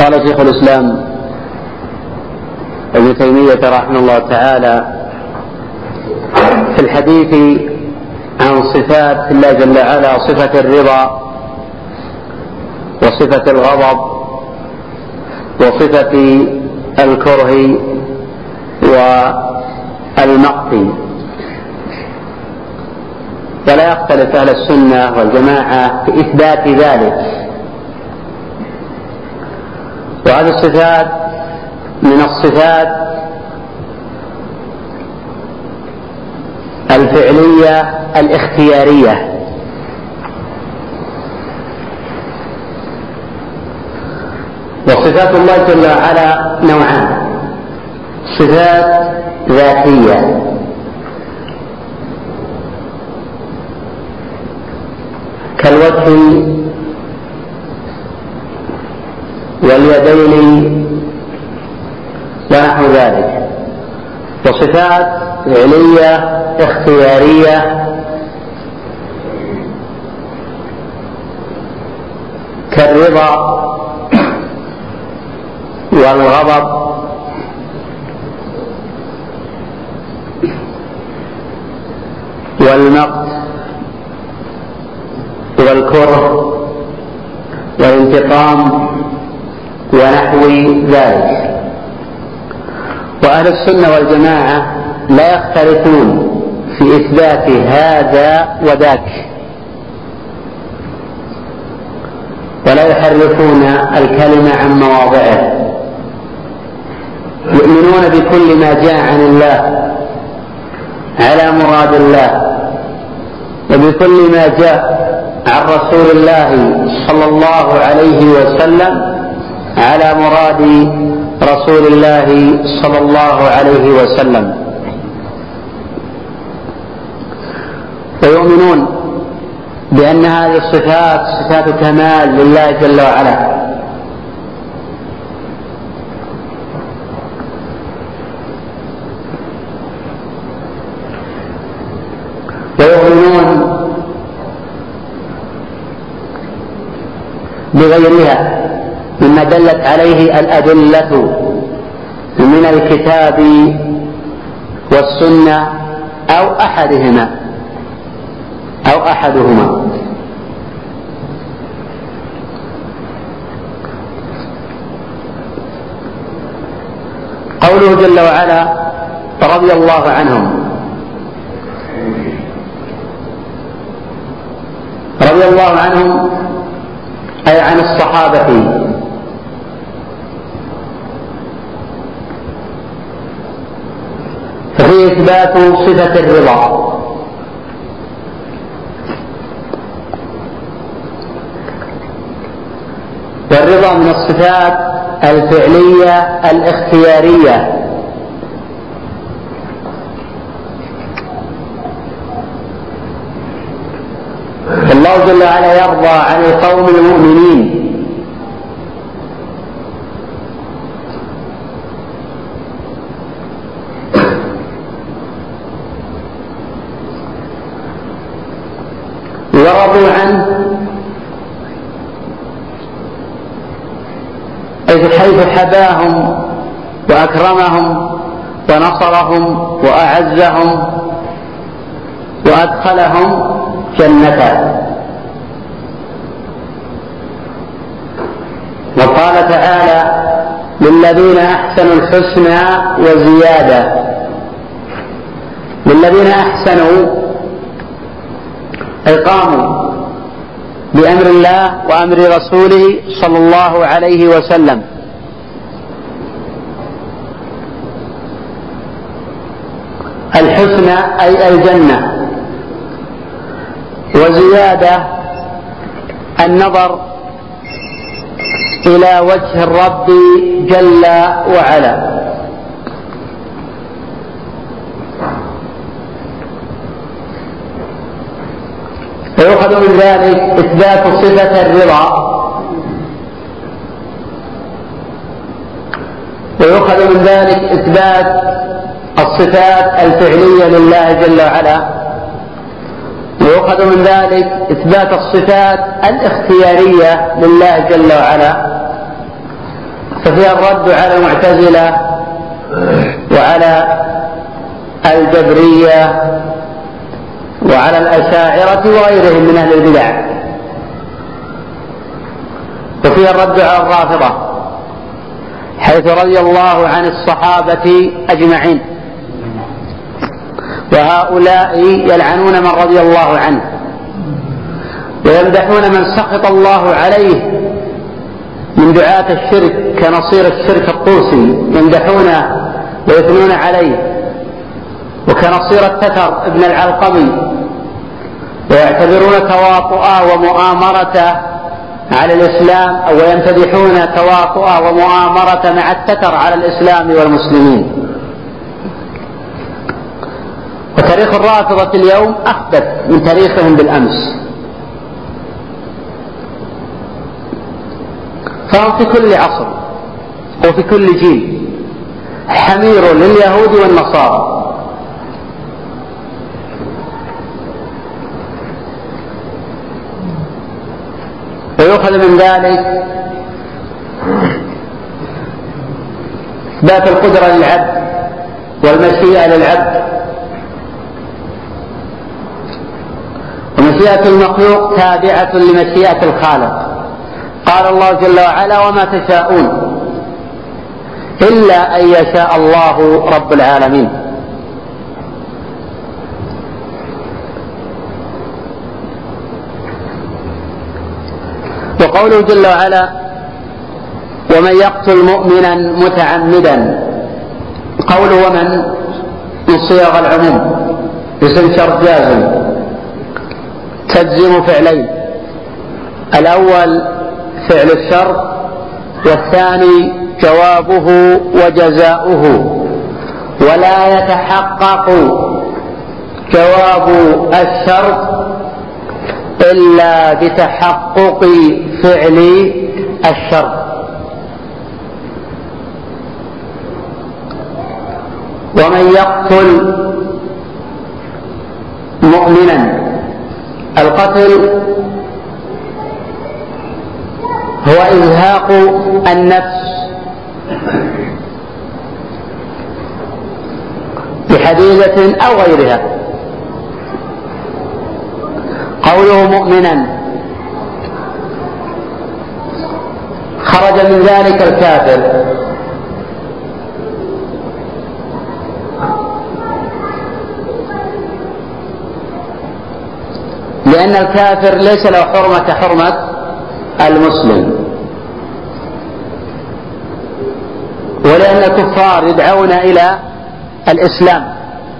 قال شيخ الإسلام ابن تيمية رحمه الله تعالى في الحديث عن صفات الله جل وعلا: صفة الرضا، وصفة الغضب، وصفة الكره والمقت. ولا يختلف أهل السنة والجماعة في إثبات ذلك. وهذه الصفات من الصفات الفعلية الاختيارية، وصفات الله جل وعلا نوعان: صفات ذاتية كالوجه واليدين ونحو ذلك، وصفات فعلية اختيارية كالرضا والغضب والمقت والكره والانتقام ونحو ذلك. وأهل السنة والجماعة لا يختلفون في إثبات هذا وذاك، ولا يحرفون الكلمة عن مواضعه، يؤمنون بكل ما جاء عن الله على مراد الله، وبكل ما جاء عن رسول الله صلى الله عليه وسلم على مراد رسول الله صلى الله عليه وسلم، ويؤمنون بأن هذه الصفات صفات كمال لله جل وعلا، ويؤمنون بغيرها مما دلت عليه الأدلة من الكتاب والسنة أو أحدهما. قوله جل وعلا: رضي الله عنهم. رضي الله عنهم أي عن الصحابة، ففي إثبات صفة الرضا، والرضا من الصفات الفعلية الاختيارية، الله جل وعلا يرضى عن القوم المؤمنين، ورضوا عنه حيث حباهم وأكرمهم ونصرهم وأعزهم وأدخلهم جنته. وقال تعالى: للذين أحسنوا الحسنى وزيادة. للذين أحسنوا أي قاموا بأمر الله وأمر رسوله صلى الله عليه وسلم، الحسنى أي الجنة، وزيادة النظر إلى وجه الرب جل وعلا. ويؤخذ من ذلك إثبات صفة الرضا، ويؤخذ من ذلك إثبات الصفات الفعلية لله جل وعلا، ويؤخذ من ذلك إثبات الصفات الاختيارية لله جل وعلا، وفيها الرد على المعتزلة وعلى الجبرية وعلى الأشاعرة وغيرهم من أهل البدع، وفيها الرد على الرافضة حيث رضي الله عن الصحابة أجمعين، وهؤلاء يلعنون من رضي الله عنه ويمدحون من سخط الله عليه من دعاة الشرك كنصير الشرك الطوسي، يمدحونه ويثنون عليه، وكنصير التتر ابن العلقمي، ويعتبرون تواطؤه ومؤامرته على الإسلام، أو يمتدحون تواطؤه ومؤامرته مع التتر على الإسلام والمسلمين. وتاريخ الرافضة اليوم أحدث من تاريخهم بالأمس، فهم في كل عصر وفي كل جيل حمير لليهود والنصارى. ويؤخذ من ذلك إثبات القدرة للعبد والمشيئة للعبد، ومشيئة المخلوق تابعة لمشيئة الخالق. قال الله جل وعلا: وما تشاءون إلا أن يشاء الله رب العالمين. وقوله جل وعلا: ومن يقتل مؤمنا متعمدا، قوله ومن من صيغ العموم اسم شرط جازم تجزم فعلين، الأول فعل الشرط، والثاني جوابه وجزاؤه، ولا يتحقق جواب الشرط إلا بتحقق فعل الشرط. ومن يقتل مؤمنا، القتل هو إزهاق النفس بحديدة أو غيرها. قوله مؤمنا خرج من ذلك الكافر، لأن الكافر ليس له حرمة كحرمة المسلم، ولأن الكفار يدعون إلى الإسلام،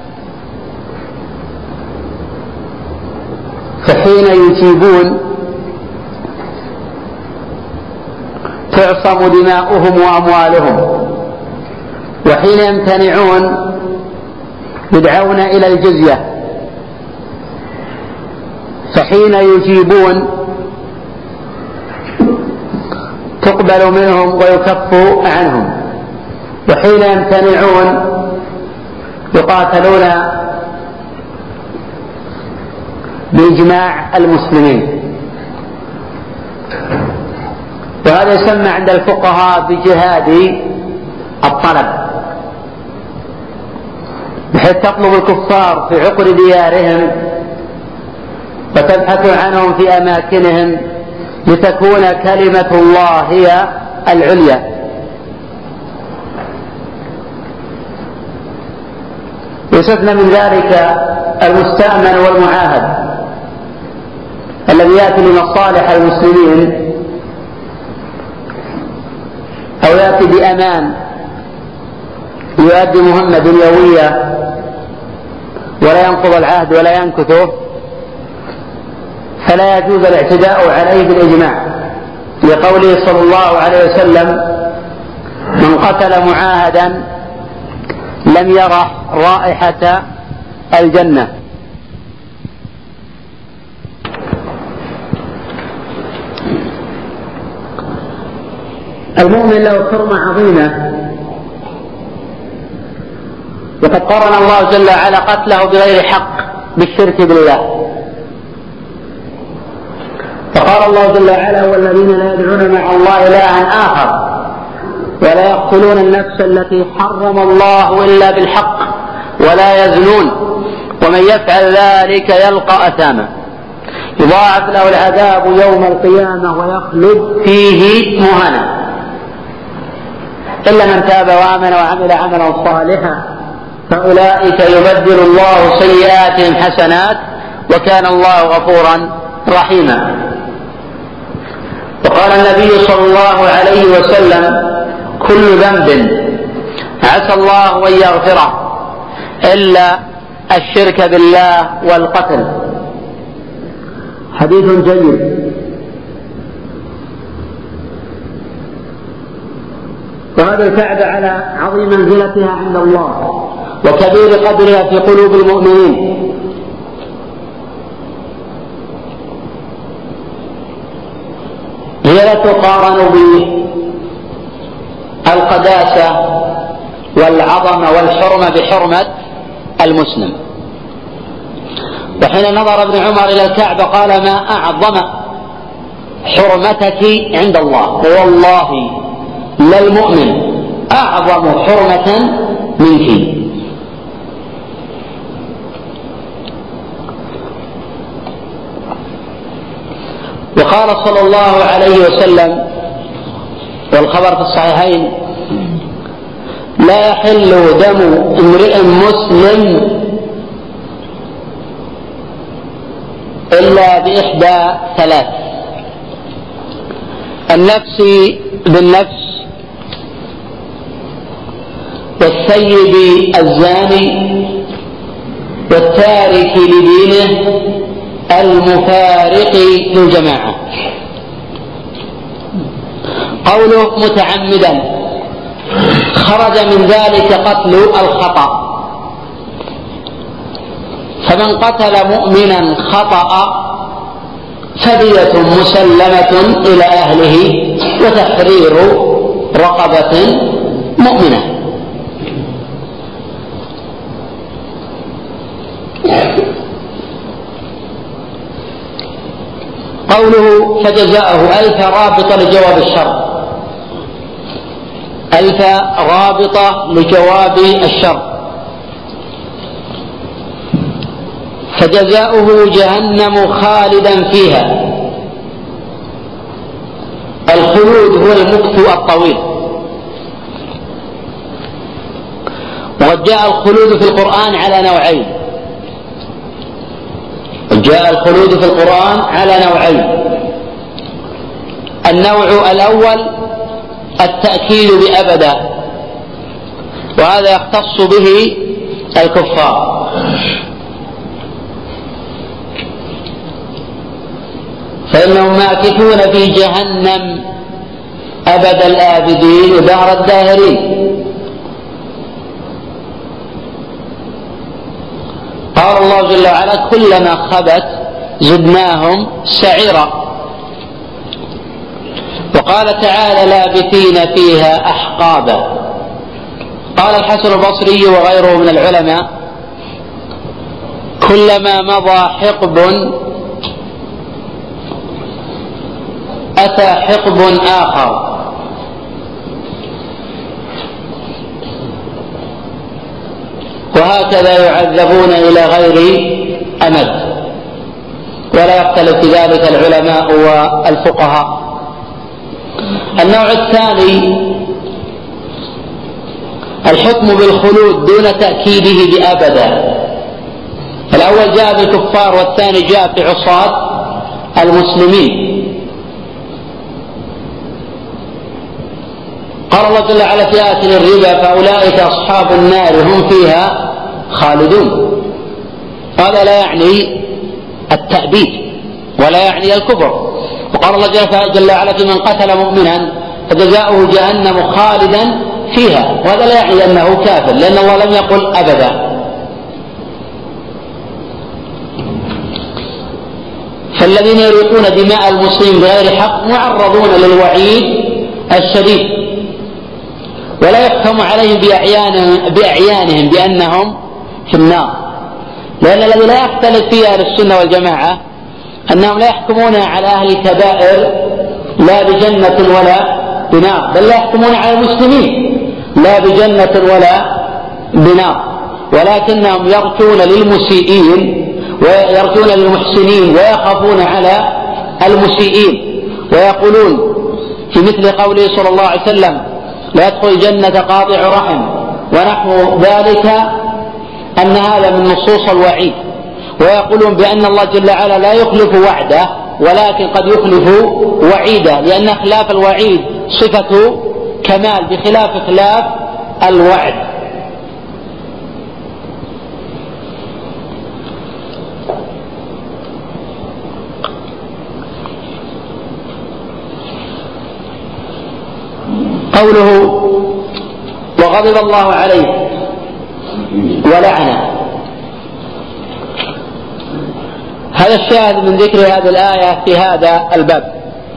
فحين يجيبون تعصم دماؤهم وأموالهم، وحين يمتنعون يدعون إلى الجزية، فحين يجيبون تقبل منهم ويكف عنهم، وحين يمتنعون يقاتلون بإجماع المسلمين. وهذا يسمى عند الفقهاء بجهاد الطلب، بحيث تطلب الكفار في عقر ديارهم وتبحث عنهم في أماكنهم لتكون كلمة الله هي العليا. يستثنى من ذلك المستأمن والمعاهد الذي يأتي لمصالح المسلمين أو يأتي بأمان يؤدي مهمة دنيوية ولا ينقض العهد ولا ينكثه، فلا يجوز الاعتداء عليه بالإجماع، لقوله صلى الله عليه وسلم: من قتل معاهدا لم يرح رائحة الجنة. المؤمن له حرمة عظيمة، وقد قرن الله جل وعلا قتله بغير حق بالشرك بالله، فقال الله جل وعلا: والذين لا يدعون مع الله إلها آخر ولا يقتلون النفس التي حرم الله إلا بالحق ولا يزنون ومن يفعل ذلك يلقى أثاما يضاعف له العذاب يوم القيامة ويخلد فيه مهانا إلا من تاب وآمن وعمل عملا صالحا فأولئك يبدل الله سيئاتهم حسنات وكان الله غفورا رحيما. وقال النبي صلى الله عليه وسلم كل ذنب عسى الله أن يغفره إلا الشرك بالله والقتل. حديث جيد. وهذا الكعبة على عظيم منزلتها عند الله وكبير قدرها في قلوب المؤمنين، هي لا تقارن بالقداسة والعظمة والحرمة بحرمة المسلم. وحين نظر ابن عمر إلى الكعبة قال ما أعظم حرمتك عند الله، والله للمؤمن أعظم حرمة منك. وقال صلى الله عليه وسلم والخبر في الصحيحين لا يحل دم امرئ مسلم إلا بإحدى ثلاث: النفس بالنفس، والثيب الزاني، والتارك لدينه، المفارق للجماعة. قوله متعمدا خرج من ذلك قتل الخطأ، فمن قتل مؤمنا خطأ فدية مسلمة إلى أهله وتحرير رقبة مؤمنة. قوله فجزاءه ألف رابطة لجواب الشر، ألف رابطة لجواب الشر. فجزاؤه جهنم خالدا فيها. الخلود هو المكث الطويل، وقد جاء الخلود في القرآن على نوعين. جاء الخلود في القرآن على نوعين: النوع الأول التأكيد بأبدا، وهذا يختص به الكفار، فإنهم ماكثون في جهنم أبد الآبدين ودهر الداهرين. قال الله جل وعلا كلما خبت زدناهم سعيرا. وقال تعالى لابثين فيها أحقابا. قال الحسن البصري وغيره من العلماء كلما مضى حقب أتى حقب آخر، وهكذا يعذبون إلى غير أمد. ولا يختلف في ذلك العلماء والفقهاء. النوع الثاني الحكم بالخلود دون تأكيده بأبدا. الأول جاء بالكفار والثاني جاء في عصاة المسلمين. قال الله جل وعلا في آية الربا فأولئك أصحاب النار هم فيها خالدون. هذا لا يعني التأبيد ولا يعني الكفر. وقال الله جل وعلا في من قتل مؤمنا فجزاؤه جهنم خالدا فيها، وهذا لا يعني أنه كافر، لأن الله لم يقل أبدا. فالذين يريقون دماء المسلمين بغير حق معرضون للوعيد الشديد، ولا يحكم عليهم بأعيانهم بأنهم في النار، لأن الذي لا يختلف فيه أهل السنة والجماعة أنهم لا يحكمون على أهل الكبائر لا بجنة ولا بنار، بل لا يحكمون على المسلمين لا بجنة ولا بنار، ولكنهم يرجون للمسيئين ويرجون للمحسنين ويخافون على المسيئين، ويقولون في مثل قوله صلى الله عليه وسلم: لا يدخل الجنة قاطع رحم، ونحو ذلك أن هذا من نصوص الوعيد. ويقولون بأن الله جل وعلا لا يخلف وعده، ولكن قد يخلف وعيده، لأن خلاف الوعيد صفة كمال بخلاف خلاف الوعد. قوله: وغضب الله عليه ولعنه، هذا الشاهد من ذكر هذه الآية في هذا الباب،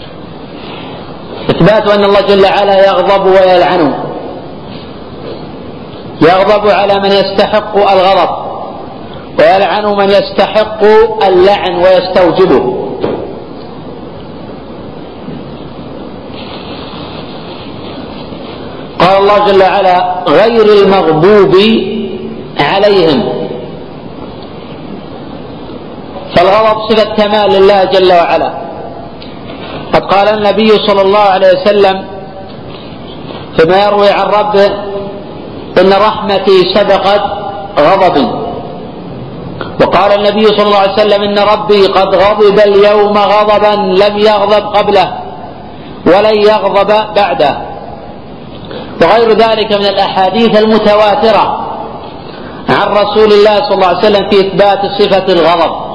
إثبات أن الله جل وعلا يغضب ويلعنه، يغضب على من يستحق الغضب ويلعن من يستحق اللعن ويستوجبه. قال الله جل وعلا: غير المغضوب عليهم، فالغضب صفة كمال لله جل وعلا. قد قال النبي صلى الله عليه وسلم فيما يروي عن ربه: إن رحمتي سبقت غضبي. وقال النبي صلى الله عليه وسلم: إن ربي قد غضب اليوم غضبا لم يغضب قبله ولن يغضب بعده. وغير ذلك من الأحاديث المتواترة عن رسول الله صلى الله عليه وسلم في إثبات صفة الغضب.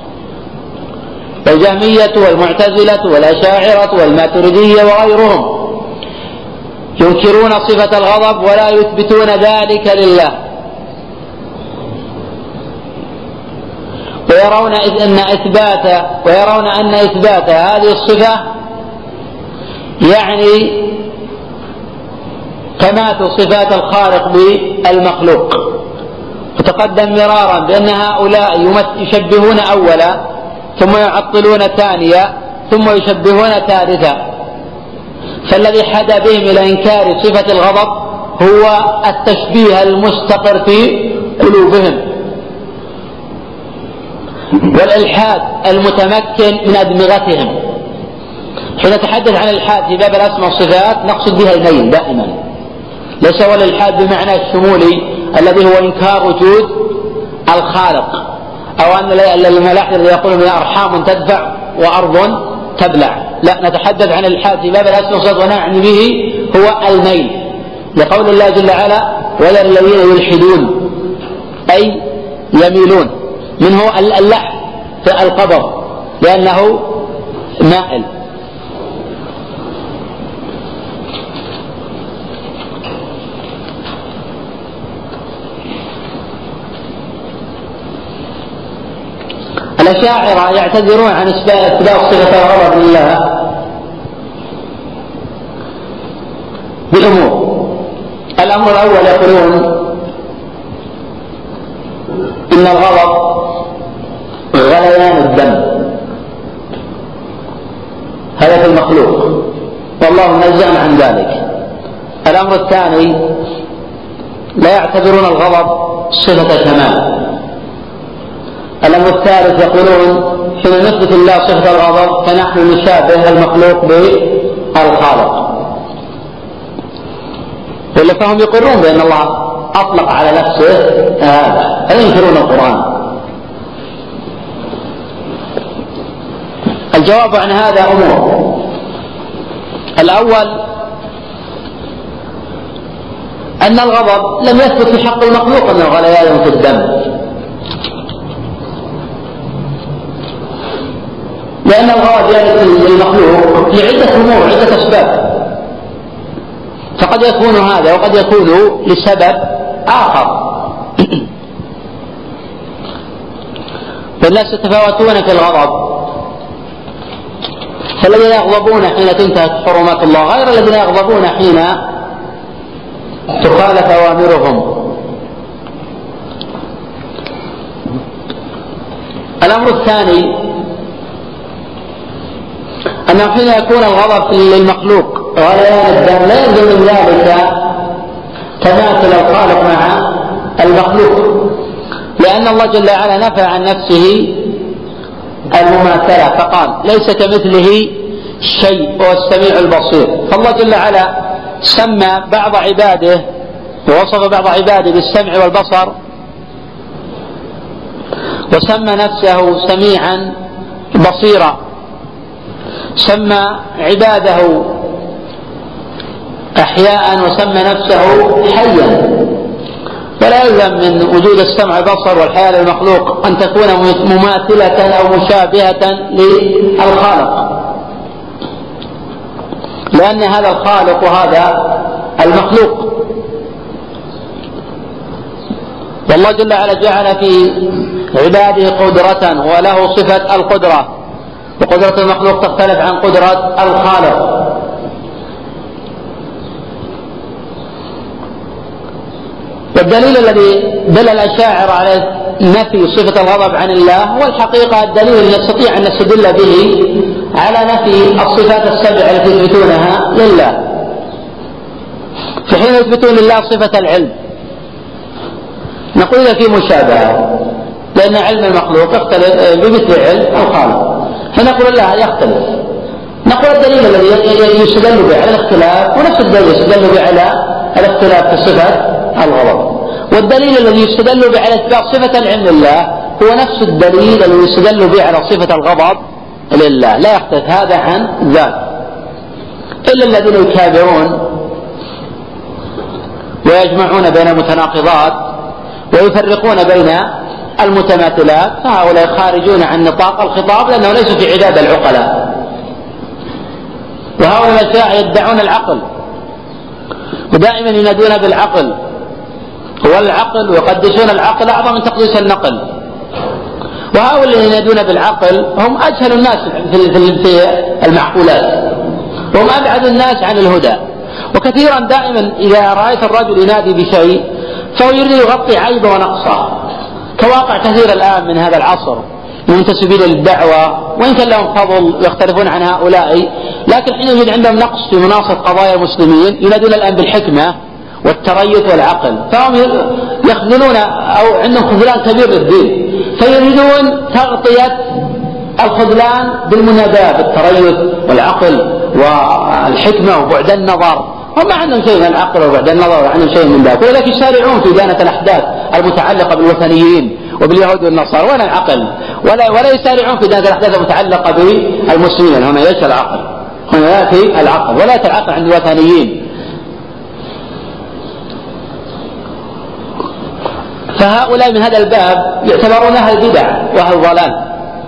الجهمية والمعتزلة والأشاعرة والماتريدية وغيرهم ينكرون صفة الغضب ولا يثبتون ذلك لله، ويرون أن إثبات هذه الصفة يعني تماثل صفات الخالق بالمخلوق. وتقدم مرارا بأن هؤلاء يشبهون أولا ثم يعطلون ثانيا ثم يشبهون ثالثا، فالذي حدا بهم إلى إنكار صفة الغضب هو التشبيه المستقر في قلوبهم والإلحاد المتمكن من أدمغتهم. حين نتحدث عن الإلحاد في باب الأسماء والصفات نقصد بها الميل دائما، ليس هو الإلحاد بمعنى الشمولي الذي هو إنكار وجود الخالق، أو أن الملاحدة الذي يقولون أنها أرحام تدفع وأرض تبلع. لا، نتحدث عن الإلحاد في باب الأسماء والصفات ونعني به هو الميل، لقول الله جل وعلا: ولا الذين يلحدون أي يميلون، منه اللحد في القبض لأنه مائل. الأشاعرة يعتذرون عن إثبات صفة الغضب لله بأمور. الأمر الأول يقولون إن الغضب غليان الدم، هذا في المخلوق والله منزه عن ذلك. الأمر الثاني لا يعتبرون الغضب صفة كمال. الأمر الثالث يقولون حين نثبت الله صفة الغضب فنحن نشابه المخلوق بالخالق، ولا فهم يقرون بأن الله أطلق على نفسه هذا، فينكرون القرآن. الجواب عن هذا أمور. الأول أن الغضب لم يثبت في حق المخلوق أنه غليان في الدم، لأن الغضب يأتي للمخلوق لعدة أمور، عدة أسباب، فقد يكون هذا وقد يكون لسبب آخر. فالناس يتفاوتون في الغضب، فالذين يغضبون حين تنتهك حرمات الله غير الذين يغضبون حين تخالف أوامرهم. الأمر الثاني أنه حين يكون الغضب للمخلوق غليان الدم لا يلزم من ذلك تماثل الخالق مع المخلوق، لأن الله جل وعلا نفى عن نفسه المماثلة فقال ليس كمثله شيء وهو السميع البصير. فالله جل وعلا سمى بعض عباده ووصف بعض عباده بالسمع والبصر، وسمى نفسه سميعا بصيرا، سمى عباده أحياء وسمى نفسه حيا. فلا يلزم من وجود السمع والبصر والحياة للمخلوق أن تكون مماثلة أو مشابهة للخالق، لأن هذا الخالق وهذا المخلوق. والله جل وعلا جعل في عباده قدرة وله صفة القدرة، وقدرة المخلوق تختلف عن قدرة الخالق. والدليل الذي دل الأشاعرة على نفي صفة الغضب عن الله هو الحقيقة الدليل الذي نستطيع أن نستدل به على نفي الصفات السبع التي يثبتونها لله. في حين يثبتون لله صفة العلم نقول في مشابهة، لأن علم المخلوق يختلف بمثل علم الخالق، فنقول لا يختلف. نقول الدليل الذي يستدل به على الاختلاف ونفس الدليل يستدل به على الاختلاف في صفة الغضب، والدليل الذي يستدل به على إثبات صفة العلم لله هو نفس الدليل الذي يستدل به على صفة الغضب لله، لا يختلف هذا عن ذاك. إلا الذين يكابرون ويجمعون بين المتناقضات ويفرقون بين المتماثلات، فهؤلاء خارجون عن نطاق الخطاب لأنه ليس في عداد العقلاء. وهؤلاء الأشاعرة يدعون العقل ودائما ينادون بالعقل، هو العقل ويقدسون العقل أعظم من تقديس النقل. وهؤلاء الذين ينادون بالعقل هم أجهل الناس في المعقولات، وهم أبعد الناس عن الهدى. وكثيرا دائما إذا رأيت الرجل ينادي بشيء فهو يريد يغطي عيبه ونقصه، كواقع كثير الآن من هذا العصر المنتسبين للدعوة، وإن كان لهم فضل يختلفون عن هؤلاء، لكن حين يوجد عندهم نقص في مناصب قضايا المسلمين ينادون الآن بالحكمة والتريث والعقل، فهم يخذلون أو عندهم خذلان كبير للدين، فيريدون تغطية الخذلان بالمناداة بالتريث والعقل والحكمة وبعد النظر. هم ما عندهم شيء من العقل وبعد النظر ولا عندهم شيء من ذلك، ولكن يسارعون في دانة الأحداث المتعلقة بالوثنيين وباليهود والنصارى. وين العقل؟ ولا يسارعون في دانة الأحداث المتعلقة بالمسلمين. هنا يأتي العقل، هنا يأتي العقل، ولا يأتي العقل عند الوثنيين. فهؤلاء من هذا الباب يعتبرون أهل البدع وأهل الضلال،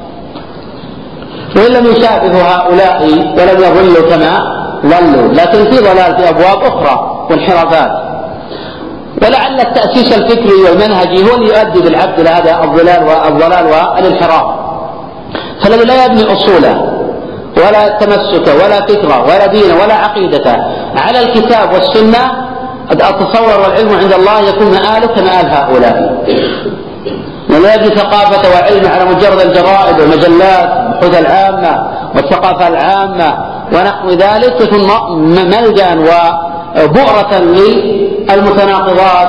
وإن لم يشابهوا هؤلاء ولم يضلوا كما ضلوا، لكن في ضلال في أبواب أخرى وانحرافات. ولعل التأسيس الفكري والمنهجي هو اللي يؤدي بالعبد إلى هذا الضلال والانحراف. فالذي لا يبني أصوله ولا تمسك ولا فكرة ولا دين ولا عقيدة على الكتاب والسنة، أتصور والعلم عند الله يكون مآله كمآل هؤلاء. ولا يبني ثقافة وعلم على مجرد الجرائد والمجلات والبحوث العامة والثقافة العامة ونحو ذلك، يكون ملجأ وبؤرة للمتناقضات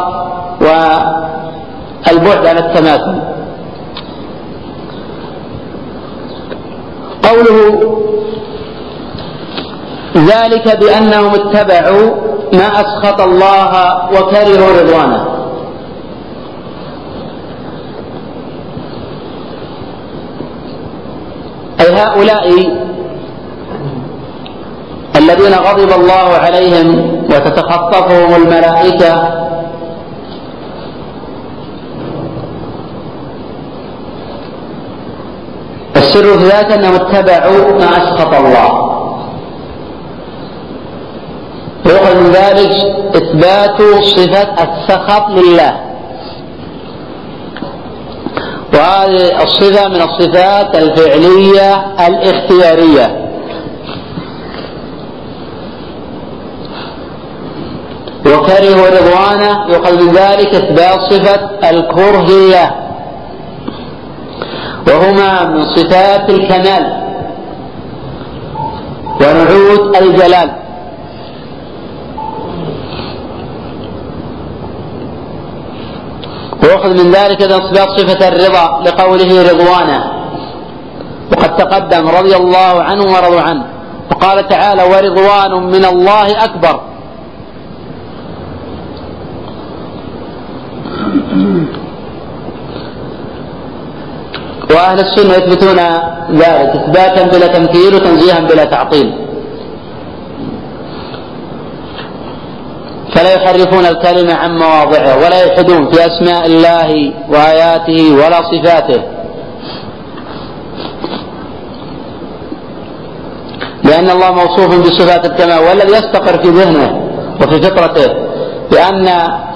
والبعد عن التماثل. قوله ذلك بأنهم اتبعوا ما أسخط الله وكرهوا رضوانه. أي هؤلاء الذين غضب الله عليهم وتتخطفهم الملائكة السر في ذلك أنهم اتبعوا ما أسخط الله، ويؤخذ من ذلك إثبات صفة السخط لله، وهذه الصفة من الصفات الفعلية الاختيارية. وكرهوا رضوانه يؤخذ من ذلك إثبات صفة الكره لله، وهما من صفات الكمال ونعوت الجلال. ويأخذ من ذلك إثبات صفة الرضا لقوله رضوانه، وقد تقدم رضي الله عنه ورضوا عنه، وقال تعالى ورضوان من الله أكبر. وأهل السنة يثبتون ذلك إثباتا بلا تمثيل وتنزيها بلا تعطيل، فلا يحرفون الكلمة عن مواضعه ولا يلحدون في أسماء الله وآياته ولا صفاته، لأن الله موصوف بصفات الكمال، والذي يستقر في ذهنه وفي فطرته بأن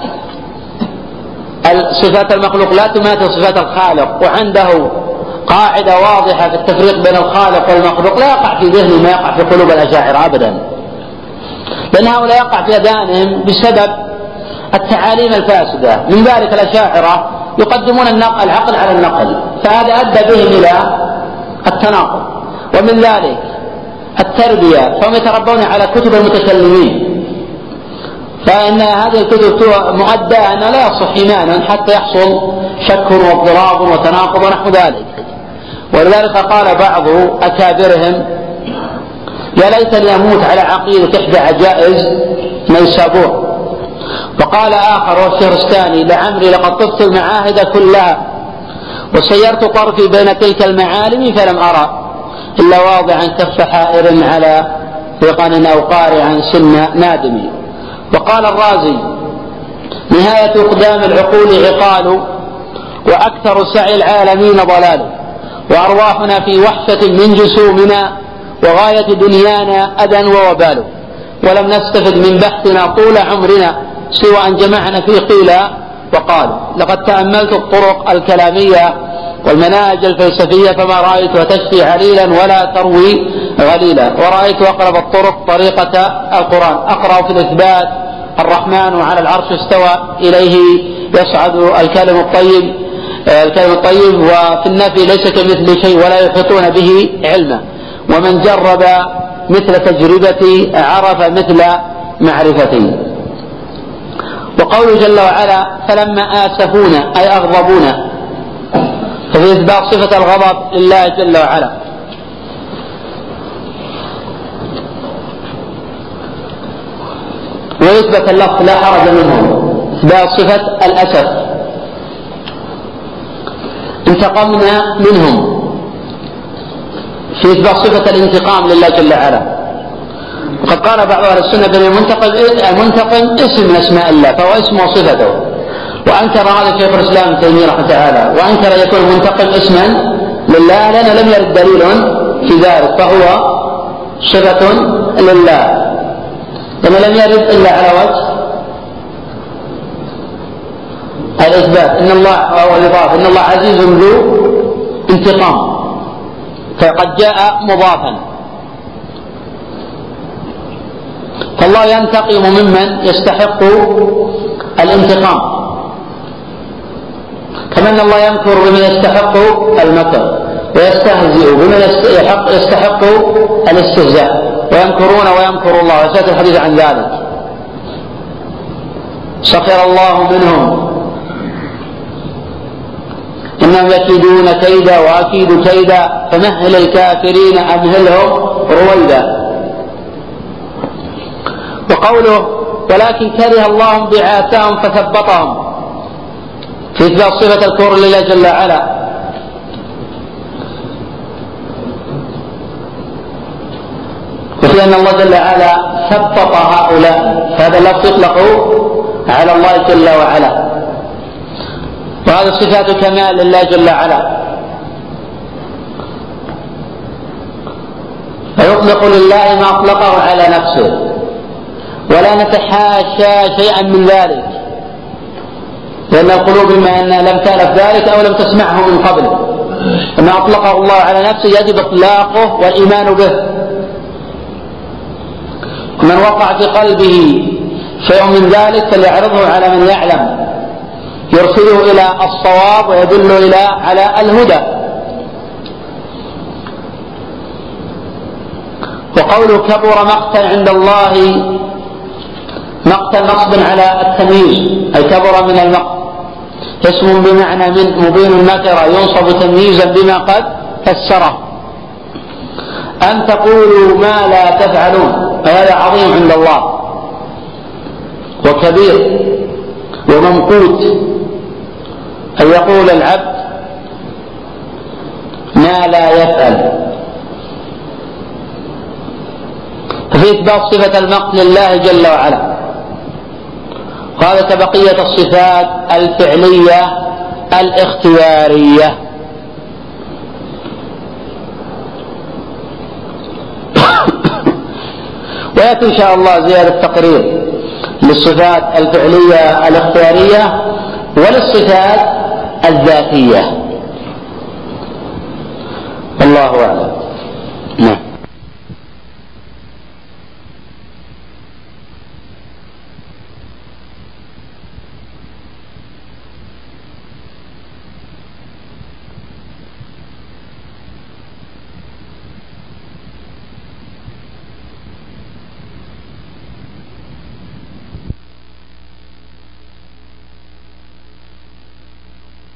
صفات المخلوق لا تماثل صفات الخالق، وعنده قاعدة واضحة في التفريق بين الخالق والمخلوق، لا يقع في ذهنه ما يقع في قلوب الأشاعرة أبدا، لأن هؤلاء يقع في أذهانهم بسبب التعاليم الفاسدة. من ذلك الأشاعرة يقدمون العقل على النقل، فهذا أدى بهم إلى التناقض. ومن ذلك التربية، فهم يتربون على كتب المتكلمين، فإن هذه الكتب مؤداة أنه لا يصح إيمانا حتى يحصل شك واضطراب وتناقض ونحو ذلك. ولذلك قال بعض أكابرهم يا ليتني أموت على عقيدة إحدى عجائز نيسابور. وقال آخر والشهرستاني لعمري لقد طفت المعاهد كلها وسيرت طرفي بين تلك المعالم فلم أرى إلا واضعا كف حائر على ثقن أو قارعا سن نادم. وقال الرازي نهاية أقدام العقول عقال وأكثر سعي العالمين ضلال، وأرواحنا في وحشة من جسومنا وغاية دنيانا أذى ووبال، ولم نستفد من بحثنا طول عمرنا سوى أن جمعنا في قيل وقال. لقد تأملت الطرق الكلامية والمناهج الفلسفية فما رأيتها تشفي عليلا ولا تروي غليلا، ورأيت أقرب الطرق طريقة القرآن، أقرأ في الإثبات الرحمن على العرش استوى إليه يصعد الكلم الطيب، وفي النفي ليس كمثل شيء ولا يحيطون به علما، ومن جرب مثل تجربتي عرف مثل معرفتي. وقوله جل وعلا فلما آسفونا أي أغضبونا، ففي إثبات صفة الغضب لله جل وعلا. ويثبت اللفظ لا حرج منه إثبات صفة الأسف، انتقمنا منهم، في إثبات صفة الانتقام لله جل وعلا. وقد قال بعض أهل السنة بأن المنتقم اسم من أسماء الله، فهو اسم وصفته، وأنكر هذا شيخ الإسلام ابن تيمية رحمه الله، وأنكر أن يكون المنتقم اسما لله لأن لم يرد دليل في ذلك، فهو صفة لله لما لم يرد إلا على وجه الإثبات. إن الله والإضافة إن الله عزيز ذو انتقام، فقد جاء مضافا، فالله ينتقم ممن يستحق الانتقام، كما أن الله يمكر بمن يستحق المكر، ويستهزئ بمن يستحق الاستهزاء، ويمكرون ويمكر الله، وسيأتي الحديث عن ذلك. سخر الله منهم إنهم يكيدون كيدا وأكيد كيدا فمهل الكافرين أمهلهم رويدا. وقوله ولكن كره الله بعاثهم فثبطهم، في إثبات صفة الكفر لله جل وعلا. وفي أن الله جل وعلا ثبط هؤلاء، فهذا اللفظ يطلق على الله جل وعلا، وهذا صفات كمال لله جل وعلا. فيطلق لله ما أطلقه على نفسه، ولا نتحاشى شيئا من ذلك، لأن القلوب إما أنها لم تعرف ذلك أو لم تسمعه من قبل، ما أطلقه الله على نفسه يجب إطلاقه والإيمان به. من وقع في قلبه شيء من ذلك فليعرضه على من يعلم، يرشده إلى الصواب ويدل على الهدى. وقوله كبر مقتا عند الله، مقتا نصب على التمييز، أي كبر من المقت، اسم بمعنى من مبين النكرة ينصب تمييزا بما قد فسره. أن تقولوا ما لا تفعلون، هذا عظيم عند الله وكبير وممقوت، أن يقول العبد ما لا يفعل. ففي إثبات صفة المقت لله جل وعلا، وهذا كبقية الصفات الفعلية الاختيارية. ويأتي إن شاء الله زيادة تقرير للصفات الفعلية الاختيارية وللصفات الذاتية. والله أعلم. نعم.